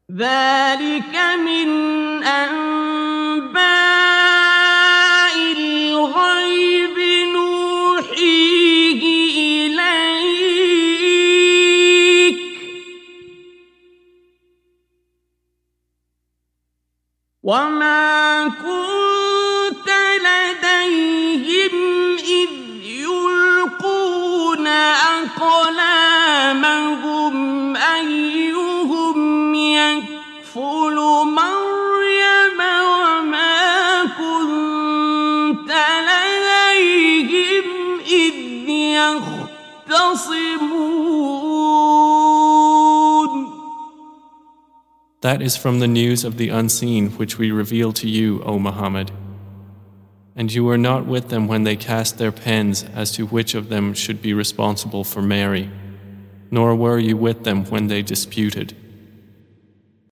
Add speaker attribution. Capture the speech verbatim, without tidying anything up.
Speaker 1: ذلك من أنباء الغيب نوحيه إليك وما كنت لديهم إذ يلقون أقلامهم أيهم يكفل مريم وما كنت لديهم إذ يختصمون.
Speaker 2: That is from the news of the unseen which we reveal to you, O Muhammad. And you were not with them when they cast their pens as to which of them should be responsible for Mary, nor were you with them when they disputed.